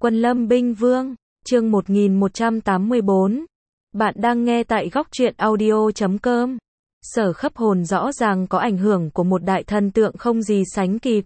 Quân Lâm Binh Vương, chương 1184. Bạn đang nghe tại góc truyện audio.com. Sở Khấp Hồn rõ ràng có ảnh hưởng của một đại thần tượng không gì sánh kịp.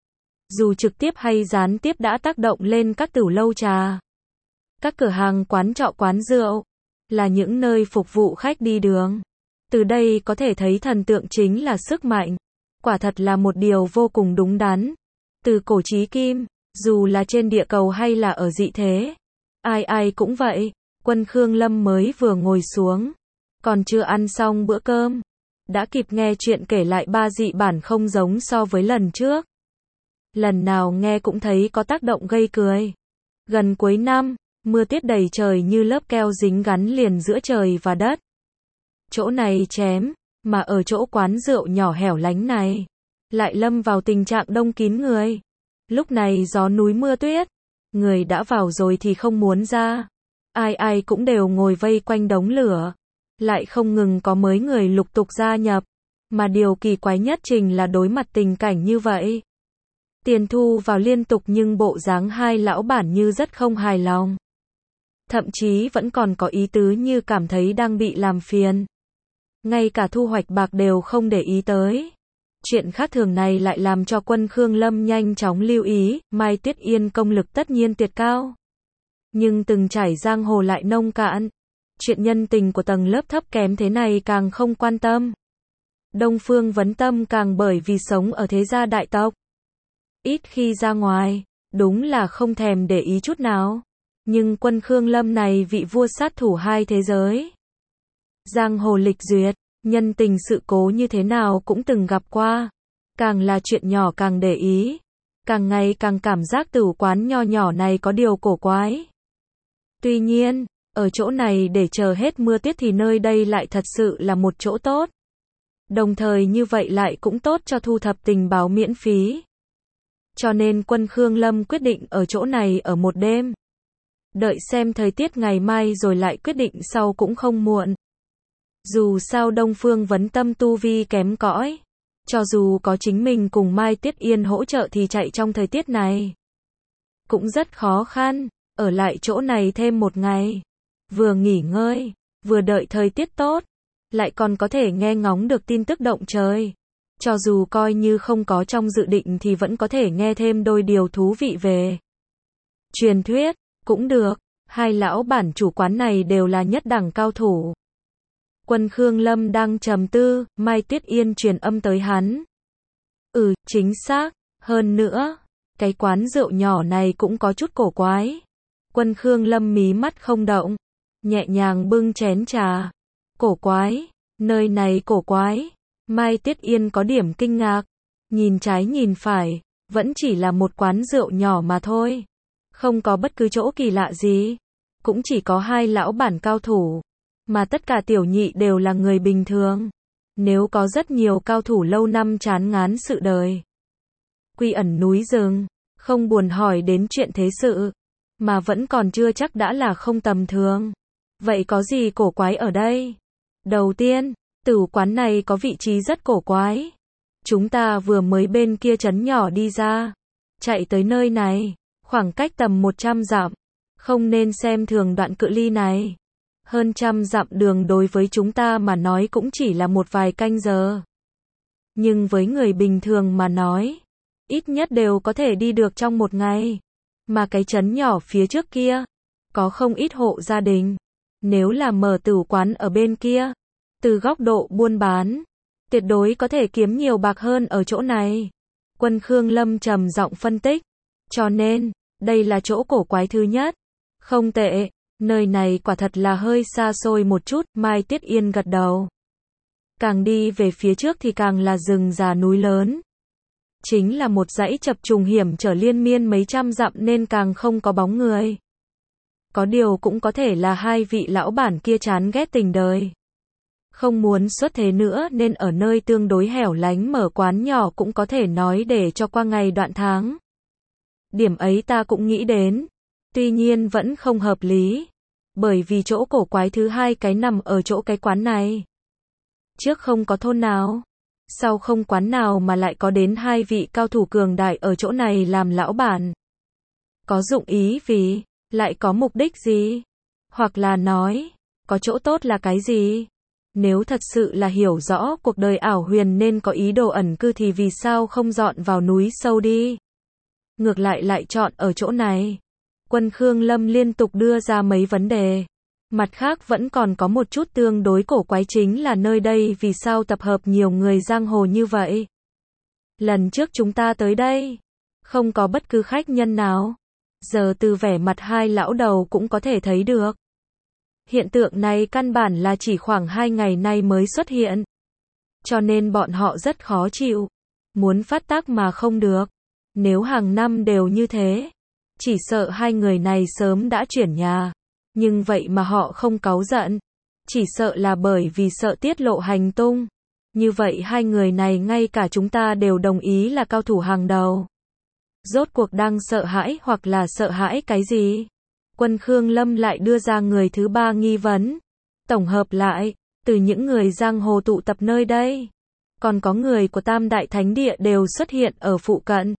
Dù trực tiếp hay gián tiếp đã tác động lên các tửu lâu trà, các cửa hàng quán trọ quán rượu, là những nơi phục vụ khách đi đường. Từ đây có thể thấy thần tượng chính là sức mạnh. Quả thật là một điều vô cùng đúng đắn. Từ cổ chí kim, dù là trên địa cầu hay là ở dị thế, ai ai cũng vậy. Quân Khương Lâm mới vừa ngồi xuống, còn chưa ăn xong bữa cơm, đã kịp nghe chuyện kể lại 3 dị bản không giống so với lần trước. Lần nào nghe cũng thấy có tác động gây cười. Gần cuối năm, mưa tiết đầy trời như lớp keo dính gắn liền giữa trời và đất. Chỗ này chém, mà ở chỗ quán rượu nhỏ hẻo lánh này, lại lâm vào tình trạng đông kín người. Lúc này gió núi mưa tuyết, người đã vào rồi thì không muốn ra. Ai ai cũng đều ngồi vây quanh đống lửa, lại không ngừng có mới người lục tục gia nhập. Mà điều kỳ quái nhất chính là đối mặt tình cảnh như vậy, tiền thu vào liên tục nhưng bộ dáng hai lão bản như rất không hài lòng. Thậm chí vẫn còn có ý tứ như cảm thấy đang bị làm phiền. Ngay cả thu hoạch bạc đều không để ý tới. Chuyện khác thường này lại làm cho Quân Khương Lâm nhanh chóng lưu ý, Mai Tuyết Yên công lực tất nhiên tuyệt cao. Nhưng từng trải giang hồ lại nông cạn. Chuyện nhân tình của tầng lớp thấp kém thế này càng không quan tâm. Đông Phương Vấn Tâm càng bởi vì sống ở thế gia đại tộc, ít khi ra ngoài, đúng là không thèm để ý chút nào. Nhưng Quân Khương Lâm này vị vua sát thủ hai thế giới, giang hồ lịch duyệt, nhân tình sự cố như thế nào cũng từng gặp qua. Càng là chuyện nhỏ càng để ý, càng ngày càng cảm giác tử quán nho nhỏ này có điều cổ quái. Tuy nhiên, ở chỗ này để chờ hết mưa tiết thì nơi đây lại thật sự là một chỗ tốt. Đồng thời như vậy lại cũng tốt cho thu thập tình báo miễn phí. Cho nên Quân Khương Lâm quyết định ở chỗ này ở một đêm. Đợi xem thời tiết ngày mai rồi lại quyết định sau cũng không muộn. Dù sao Đông Phương Vấn Tâm tu vi kém cỏi, cho dù có chính mình cùng Mai Tuyết Yên hỗ trợ thì chạy trong thời tiết này cũng rất khó khăn. Ở lại chỗ này thêm một ngày, vừa nghỉ ngơi, vừa đợi thời tiết tốt, lại còn có thể nghe ngóng được tin tức động trời. Cho dù coi như không có trong dự định thì vẫn có thể nghe thêm đôi điều thú vị về truyền thuyết, cũng được. Hai lão bản chủ quán này đều là nhất đẳng cao thủ. Quân Khương Lâm đang trầm tư, Mai Tuyết Yên truyền âm tới hắn. Chính xác, hơn nữa, cái quán rượu nhỏ này cũng có chút cổ quái. Quân Khương Lâm mí mắt không động, nhẹ nhàng bưng chén trà. Cổ quái, nơi này cổ quái. Mai Tuyết Yên có điểm kinh ngạc, nhìn trái nhìn phải, vẫn chỉ là một quán rượu nhỏ mà thôi. Không có bất cứ chỗ kỳ lạ gì, cũng chỉ có hai lão bản cao thủ, mà tất cả tiểu nhị đều là người bình thường. Nếu có rất nhiều cao thủ lâu năm chán ngán sự đời, quy ẩn núi rừng, không buồn hỏi đến chuyện thế sự, mà vẫn còn chưa chắc đã là không tầm thường. Vậy có gì cổ quái ở đây? Đầu tiên, tử quán này có vị trí rất cổ quái. Chúng ta vừa mới bên kia trấn nhỏ đi ra, chạy tới nơi này, khoảng cách tầm 100 dặm. Không nên xem thường đoạn cự ly này. Hơn 100 dặm đường đối với chúng ta mà nói cũng chỉ là một vài canh giờ. Nhưng với người bình thường mà nói, ít nhất đều có thể đi được trong một ngày. Mà cái trấn nhỏ phía trước kia, có không ít hộ gia đình. Nếu là mở tử quán ở bên kia, từ góc độ buôn bán, tuyệt đối có thể kiếm nhiều bạc hơn ở chỗ này. Quân Khương Lâm trầm giọng phân tích. Cho nên, đây là chỗ cổ quái thứ nhất. Không tệ, nơi này quả thật là hơi xa xôi một chút, Mai Tuyết Yên gật đầu. Càng đi về phía trước thì càng là rừng già núi lớn. Chính là một dãy chập trùng hiểm trở liên miên mấy trăm dặm nên càng không có bóng người. Có điều cũng có thể là hai vị lão bản kia chán ghét tình đời, không muốn xuất thế nữa nên ở nơi tương đối hẻo lánh mở quán nhỏ cũng có thể nói để cho qua ngày đoạn tháng. Điểm ấy ta cũng nghĩ đến. Tuy nhiên vẫn không hợp lý. Bởi vì chỗ cổ quái thứ hai cái nằm ở chỗ cái quán này. Trước không có thôn nào, sau không quán nào mà lại có đến hai vị cao thủ cường đại ở chỗ này làm lão bản. Có dụng ý vì, lại có mục đích gì? Hoặc là nói, có chỗ tốt là cái gì? Nếu thật sự là hiểu rõ cuộc đời ảo huyền nên có ý đồ ẩn cư thì vì sao không dọn vào núi sâu đi? Ngược lại lại chọn ở chỗ này. Quân Khương Lâm liên tục đưa ra mấy vấn đề. Mặt khác vẫn còn có một chút tương đối cổ quái chính là nơi đây vì sao tập hợp nhiều người giang hồ như vậy? Lần trước chúng ta tới đây, không có bất cứ khách nhân nào. Giờ từ vẻ mặt hai lão đầu cũng có thể thấy được. Hiện tượng này căn bản là chỉ khoảng 2 ngày nay mới xuất hiện. Cho nên bọn họ rất khó chịu. Muốn phát tác mà không được. Nếu hàng năm đều như thế, chỉ sợ hai người này sớm đã chuyển nhà. Nhưng vậy mà họ không cáu giận. Chỉ sợ là bởi vì sợ tiết lộ hành tung. Như vậy hai người này ngay cả chúng ta đều đồng ý là cao thủ hàng đầu. Rốt cuộc đang sợ hãi hoặc là sợ hãi cái gì? Quân Khương Lâm lại đưa ra người thứ ba nghi vấn. Tổng hợp lại, từ những người giang hồ tụ tập nơi đây, còn có người của Tam Đại Thánh Địa đều xuất hiện ở phụ cận.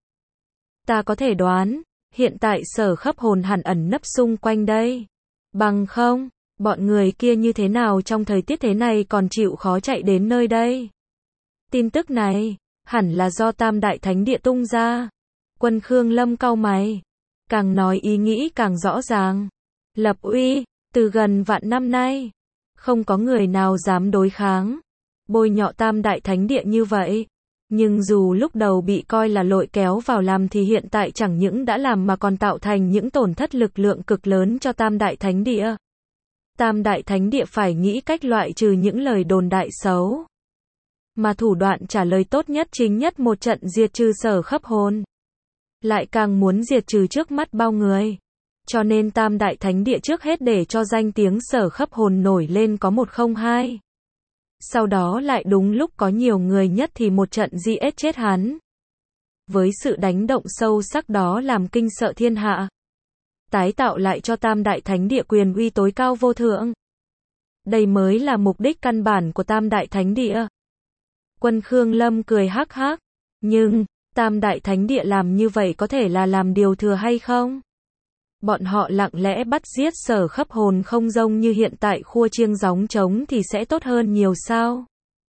Ta có thể đoán, hiện tại Sở Khấp Hồn hẳn ẩn nấp xung quanh đây. Bằng không, bọn người kia như thế nào trong thời tiết thế này còn chịu khó chạy đến nơi đây? Tin tức này, hẳn là do Tam Đại Thánh Địa tung ra. Quân Khương Lâm cau mày. Càng nói ý nghĩ càng rõ ràng. Lập uy, từ gần vạn năm nay, không có người nào dám đối kháng, bôi nhọ Tam Đại Thánh Địa như vậy. Nhưng dù lúc đầu bị coi là lội kéo vào làm thì hiện tại chẳng những đã làm mà còn tạo thành những tổn thất lực lượng cực lớn cho Tam Đại Thánh Địa. Tam Đại Thánh Địa phải nghĩ cách loại trừ những lời đồn đại xấu. Mà thủ đoạn trả lời tốt nhất chính nhất một trận diệt trừ Sở Khấp Hồn. Lại càng muốn diệt trừ trước mắt bao người. Cho nên Tam Đại Thánh Địa trước hết để cho danh tiếng Sở Khấp Hồn nổi lên có 102. Sau đó lại đúng lúc có nhiều người nhất thì một trận giết chết hắn. Với sự đánh động sâu sắc đó làm kinh sợ thiên hạ. Tái tạo lại cho Tam Đại Thánh Địa quyền uy tối cao vô thượng. Đây mới là mục đích căn bản của Tam Đại Thánh Địa. Quân Khương Lâm cười hắc hắc. Nhưng, Tam Đại Thánh Địa làm như vậy có thể là làm điều thừa hay không? Bọn họ lặng lẽ bắt giết Sở Khấp Hồn không giống như hiện tại khua chiêng gióng trống thì sẽ tốt hơn nhiều sao?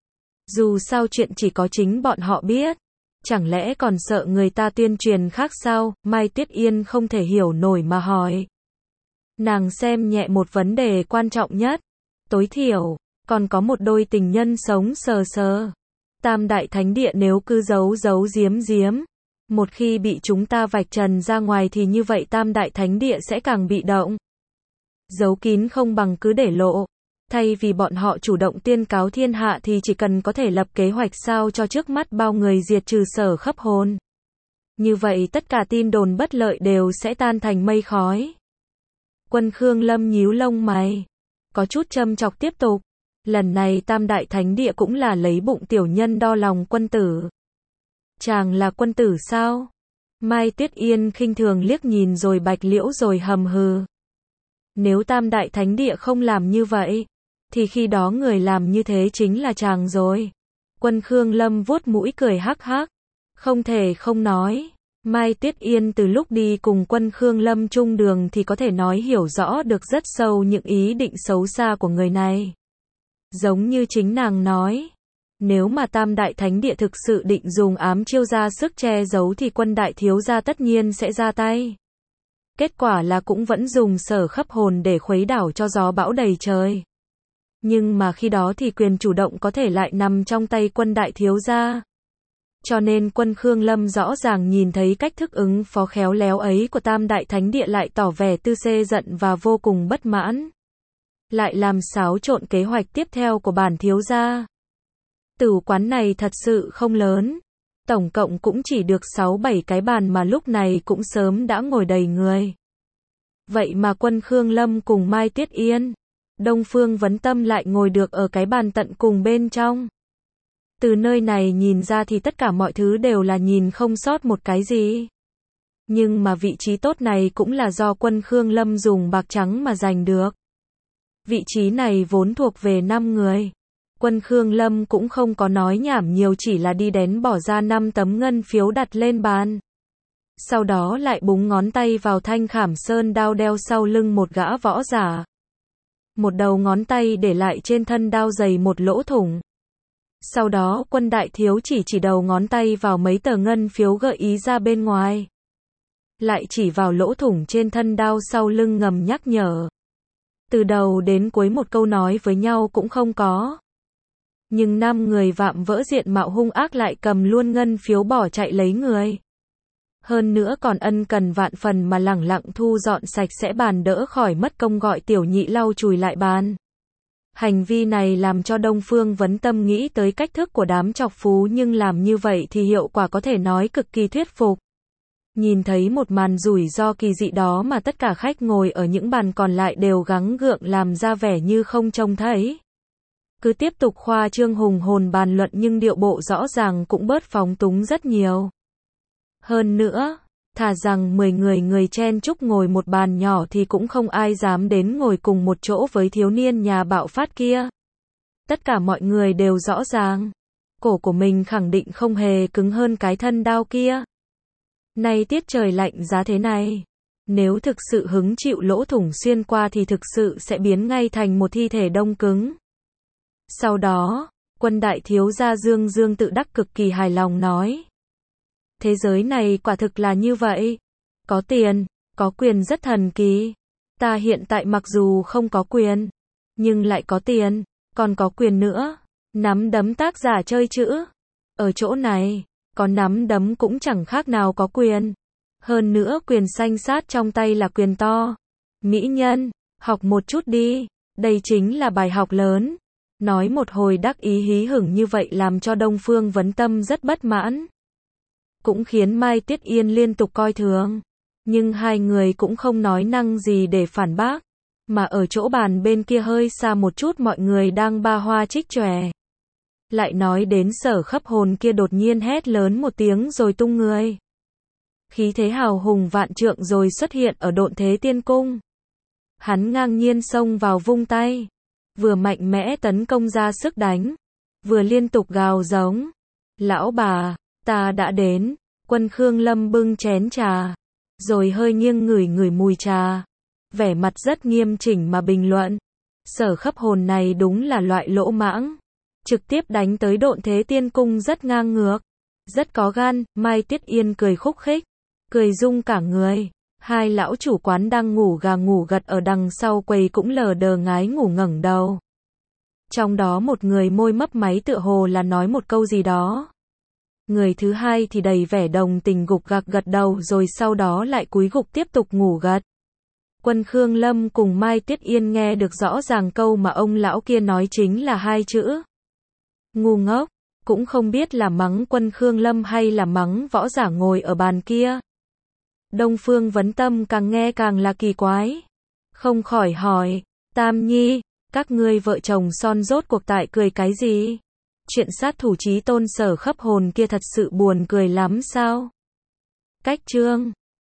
Dù sao chuyện chỉ có chính bọn họ biết. Chẳng lẽ còn sợ người ta tuyên truyền khác sao? Mai Tuyết Yên không thể hiểu nổi mà hỏi. Nàng xem nhẹ một vấn đề quan trọng nhất. Tối thiểu, còn có một đôi tình nhân sống sờ sờ. Tam Đại Thánh Địa nếu cứ giấu giếm, một khi bị chúng ta vạch trần ra ngoài thì như vậy Tam Đại Thánh Địa sẽ càng bị động. Giấu kín không bằng cứ để lộ. Thay vì bọn họ chủ động tuyên cáo thiên hạ thì chỉ cần có thể lập kế hoạch sao cho trước mắt bao người diệt trừ Sở Khấp Hồn. Như vậy tất cả tin đồn bất lợi đều sẽ tan thành mây khói. Quân Khương Lâm nhíu lông mày. Có chút châm chọc tiếp tục. Lần này Tam Đại Thánh Địa cũng là lấy bụng tiểu nhân đo lòng quân tử. Chàng là quân tử sao? Mai Tuyết Yên khinh thường liếc nhìn rồi Bạch Liễu rồi hầm hừ. Nếu Tam Đại Thánh Địa không làm như vậy, thì khi đó người làm như thế chính là chàng rồi. Quân Khương Lâm vuốt mũi cười hắc hắc. Không thể không nói. Mai Tuyết Yên từ lúc đi cùng Quân Khương Lâm chung đường thì có thể nói hiểu rõ được rất sâu những ý định xấu xa của người này. Giống như chính nàng nói. Nếu mà Tam Đại Thánh Địa thực sự định dùng ám chiêu ra sức che giấu thì Quân đại thiếu gia tất nhiên sẽ ra tay. Kết quả là cũng vẫn dùng Sở Khấp Hồn để khuấy đảo cho gió bão đầy trời. Nhưng mà khi đó thì quyền chủ động có thể lại nằm trong tay Quân đại thiếu gia. Cho nên Quân Khương Lâm rõ ràng nhìn thấy cách thức ứng phó khéo léo ấy của Tam Đại Thánh Địa lại tỏ vẻ tư xê giận và vô cùng bất mãn. Lại làm xáo trộn kế hoạch tiếp theo của bản thiếu gia. Tử quán này thật sự không lớn. Tổng cộng cũng chỉ được 6-7 cái bàn mà lúc này cũng sớm đã ngồi đầy người. Vậy mà Quân Khương Lâm cùng Mai Tuyết Yên, Đông Phương Vấn Tâm lại ngồi được ở cái bàn tận cùng bên trong. Từ nơi này nhìn ra thì tất cả mọi thứ đều là nhìn không sót một cái gì. Nhưng mà vị trí tốt này cũng là do Quân Khương Lâm dùng bạc trắng mà giành được. Vị trí này vốn thuộc về 5 người. Quân Khương Lâm cũng không có nói nhảm nhiều chỉ là đi đến bỏ ra 5 tấm ngân phiếu đặt lên bàn. Sau đó lại búng ngón tay vào thanh khảm sơn đao đeo sau lưng một gã võ giả. Một đầu ngón tay để lại trên thân đao dày một lỗ thủng. Sau đó Quân đại thiếu chỉ đầu ngón tay vào mấy tờ ngân phiếu gợi ý ra bên ngoài. Lại chỉ vào lỗ thủng trên thân đao sau lưng ngầm nhắc nhở. Từ đầu đến cuối một câu nói với nhau cũng không có. Nhưng 5 người vạm vỡ diện mạo hung ác lại cầm luôn ngân phiếu bỏ chạy lấy người. Hơn nữa còn ân cần vạn phần mà lẳng lặng thu dọn sạch sẽ bàn đỡ khỏi mất công gọi tiểu nhị lau chùi lại bàn. Hành vi này làm cho Đông Phương Vấn Tâm nghĩ tới cách thức của đám trọc phú, nhưng làm như vậy thì hiệu quả có thể nói cực kỳ thuyết phục. Nhìn thấy một màn rủi ro kỳ dị đó mà tất cả khách ngồi ở những bàn còn lại đều gắng gượng làm ra vẻ như không trông thấy. Cứ tiếp tục khoa trương hùng hồn bàn luận nhưng điệu bộ rõ ràng cũng bớt phóng túng rất nhiều. Hơn nữa, thà rằng 10 người chen chúc ngồi một bàn nhỏ thì cũng không ai dám đến ngồi cùng một chỗ với thiếu niên nhà bạo phát kia. Tất cả mọi người đều rõ ràng, cổ của mình khẳng định không hề cứng hơn cái thân đao kia. Nay tiết trời lạnh giá thế này, nếu thực sự hứng chịu lỗ thủng xuyên qua thì thực sự sẽ biến ngay thành một thi thể đông cứng. Sau đó, Quân đại thiếu gia Dương Dương tự đắc cực kỳ hài lòng nói. Thế giới này quả thực là như vậy. Có tiền, có quyền rất thần kỳ. Ta hiện tại mặc dù không có quyền, nhưng lại có tiền, còn có quyền nữa. Nắm đấm tác giả chơi chữ. Ở chỗ này, có nắm đấm cũng chẳng khác nào có quyền. Hơn nữa quyền xanh sát trong tay là quyền to. Mỹ nhân, học một chút đi. Đây chính là bài học lớn. Nói một hồi đắc ý hí hửng như vậy làm cho Đông Phương Vấn Tâm rất bất mãn. Cũng khiến Mai Tuyết Yên liên tục coi thường. Nhưng hai người cũng không nói năng gì để phản bác. Mà ở chỗ bàn bên kia hơi xa một chút mọi người đang ba hoa trích chòe. Lại nói đến Sở Khấp Hồn kia đột nhiên hét lớn một tiếng rồi tung người. Khí thế hào hùng vạn trượng rồi xuất hiện ở Độn Thế Tiên Cung. Hắn ngang nhiên xông vào vung tay. Vừa mạnh mẽ tấn công ra sức đánh. Vừa liên tục gào giống. Lão bà, ta đã đến. Quân Khương Lâm bưng chén trà. Rồi hơi nghiêng ngửi mùi trà. Vẻ mặt rất nghiêm chỉnh mà bình luận. Sở Khấp Hồn này đúng là loại lỗ mãng. Trực tiếp đánh tới Độn Thế Tiên Cung rất ngang ngược. Rất có gan. Mai Tuyết Yên cười khúc khích. Cười rung cả người. Hai lão chủ quán đang ngủ gà ngủ gật ở đằng sau quầy cũng lờ đờ ngái ngủ ngẩng đầu. Trong đó một người môi mấp máy tựa hồ là nói một câu gì đó. Người thứ hai thì đầy vẻ đồng tình gục gặc gật đầu rồi sau đó lại cúi gục tiếp tục ngủ gật. Quân Khương Lâm cùng Mai Tuyết Yên nghe được rõ ràng câu mà ông lão kia nói chính là hai chữ. Ngu ngốc, cũng không biết là mắng Quân Khương Lâm hay là mắng võ giả ngồi ở bàn kia. Đông Phương Vấn Tâm càng nghe càng là kỳ quái. Không khỏi hỏi, Tam Nhi, các ngươi vợ chồng son rốt cuộc tại cười cái gì? Chuyện sát thủ chí tôn Sở Khấp Hồn kia thật sự buồn cười lắm sao? Cách chương